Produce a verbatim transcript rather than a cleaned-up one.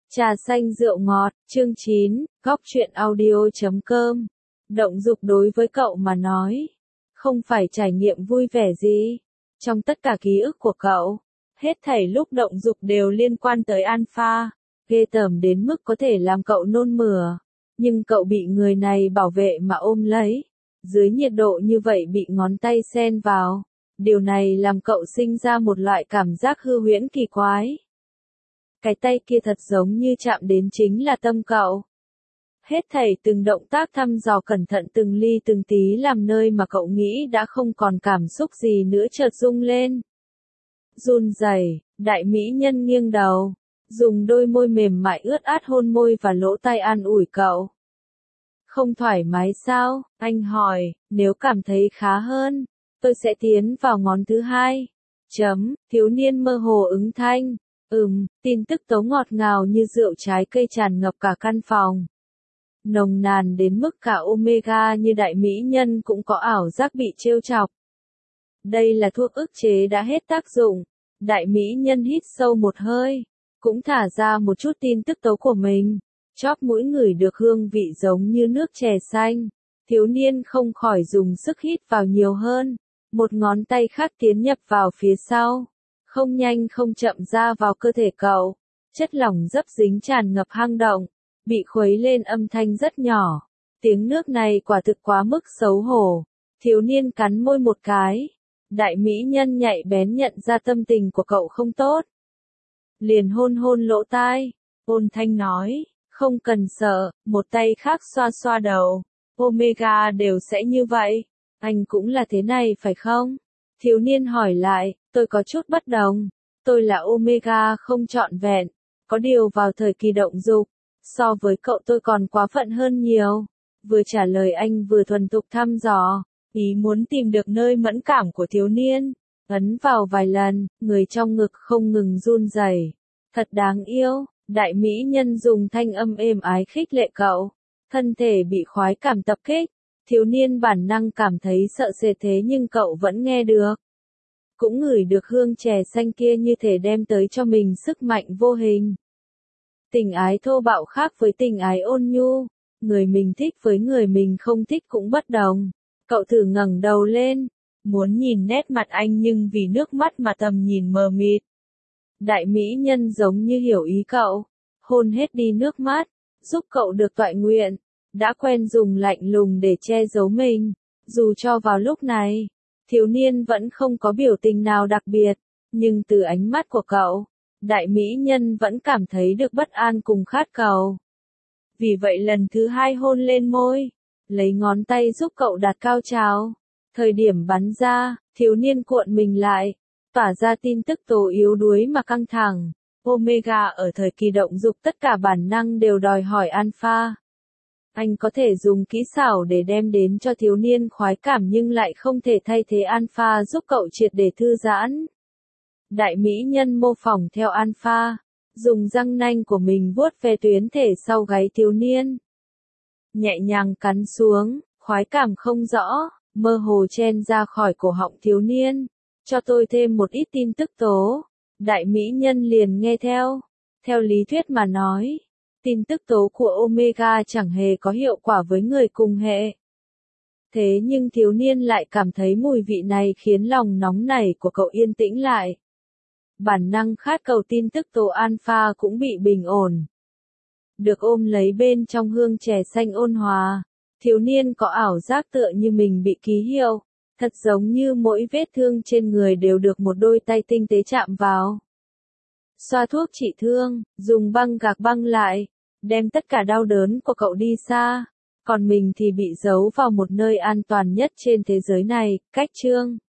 Trà xanh rượu ngọt, chương chín, góc truyện audio chấm com. Động dục đối với cậu mà nói, không phải trải nghiệm vui vẻ gì. Trong tất cả ký ức của cậu, hết thảy lúc động dục đều liên quan tới alpha, ghê tởm đến mức có thể làm cậu nôn mửa. Nhưng cậu bị người này bảo vệ mà ôm lấy, dưới nhiệt độ như vậy bị ngón tay xen vào. Điều này làm cậu sinh ra một loại cảm giác hư huyễn kỳ quái. Cái tay kia thật giống như chạm đến chính là tâm cậu. Hết thảy từng động tác thăm dò cẩn thận từng ly từng tí làm nơi mà cậu nghĩ đã không còn cảm xúc gì nữa chợt rung lên. Run rẩy, đại mỹ nhân nghiêng đầu, dùng đôi môi mềm mại ướt át hôn môi và lỗ tai an ủi cậu. Không thoải mái sao? Anh hỏi, nếu cảm thấy khá hơn, tôi sẽ tiến vào ngón thứ hai. Chấm, thiếu niên mơ hồ ứng thanh. Ừm, tin tức tố ngọt ngào như rượu trái cây tràn ngập cả căn phòng. Nồng nàn đến mức cả Omega như đại mỹ nhân cũng có ảo giác bị trêu chọc. Đây là thuốc ức chế đã hết tác dụng. Đại mỹ nhân hít sâu một hơi, cũng thả ra một chút tin tức tố của mình. Chóp mũi ngửi được hương vị giống như nước chè xanh. Thiếu niên không khỏi dùng sức hít vào nhiều hơn. Một ngón tay khác tiến nhập vào phía sau. Không nhanh không chậm ra vào cơ thể cậu. Chất lỏng dấp dính tràn ngập hang động. Bị khuấy lên âm thanh rất nhỏ. Tiếng nước này quả thực quá mức xấu hổ. Thiếu niên cắn môi một cái. Đại mỹ nhân nhạy bén nhận ra tâm tình của cậu không tốt. Liền hôn hôn lỗ tai. Ôn thanh nói, không cần sợ, một tay khác xoa xoa đầu. Omega đều sẽ như vậy. Anh cũng là thế này phải không? Thiếu niên hỏi lại, tôi có chút bất đồng. Tôi là Omega không trọn vẹn. Có điều vào thời kỳ động dục, so với cậu tôi còn quá phận hơn nhiều. Vừa trả lời anh vừa thuần thục thăm dò, ý muốn tìm được nơi mẫn cảm của thiếu niên. Ấn vào vài lần, người trong ngực không ngừng run rẩy. Thật đáng yêu, đại mỹ nhân dùng thanh âm êm ái khích lệ cậu. Thân thể bị khoái cảm tập kích. Thiếu niên bản năng cảm thấy sợ sệt thế nhưng cậu vẫn nghe được. Cũng ngửi được hương chè xanh kia như thể đem tới cho mình sức mạnh vô hình. Tình ái thô bạo khác với tình ái ôn nhu. Người mình thích với người mình không thích cũng bất đồng. Cậu thử ngẩng đầu lên. Muốn nhìn nét mặt anh nhưng vì nước mắt mà tầm nhìn mờ mịt. Đại mỹ nhân giống như hiểu ý cậu. Hôn hết đi nước mắt. Giúp cậu được toại nguyện. Đã quen dùng lạnh lùng để che giấu mình. Dù cho vào lúc này, thiếu niên vẫn không có biểu tình nào đặc biệt. Nhưng từ ánh mắt của cậu, đại mỹ nhân vẫn cảm thấy được bất an cùng khát cầu. Vì vậy lần thứ hai hôn lên môi, lấy ngón tay giúp cậu đạt cao trào. Thời điểm bắn ra, thiếu niên cuộn mình lại, tỏa ra tin tức tố yếu đuối mà căng thẳng. Omega ở thời kỳ động dục tất cả bản năng đều đòi hỏi alpha. Anh có thể dùng kỹ xảo để đem đến cho thiếu niên khoái cảm nhưng lại không thể thay thế alpha giúp cậu triệt để thư giãn. Đại mỹ nhân mô phỏng theo alpha, dùng răng nanh của mình vuốt ve tuyến thể sau gáy thiếu niên. Nhẹ nhàng cắn xuống, khoái cảm không rõ, mơ hồ chen ra khỏi cổ họng thiếu niên. Cho tôi thêm một ít tin tức tố. Đại mỹ nhân liền nghe theo. Theo lý thuyết mà nói, tin tức tố của Omega chẳng hề có hiệu quả với người cùng hệ. Thế nhưng thiếu niên lại cảm thấy mùi vị này khiến lòng nóng nảy của cậu yên tĩnh lại. Bản năng khát cầu tin tức tố alpha cũng bị bình ổn. Được ôm lấy bên trong hương chè xanh ôn hòa, thiếu niên có ảo giác tựa như mình bị ký hiệu, thật giống như mỗi vết thương trên người đều được một đôi tay tinh tế chạm vào. Xoa thuốc trị thương, dùng băng gạc băng lại, đem tất cả đau đớn của cậu đi xa, còn mình thì bị giấu vào một nơi an toàn nhất trên thế giới này, cách chương.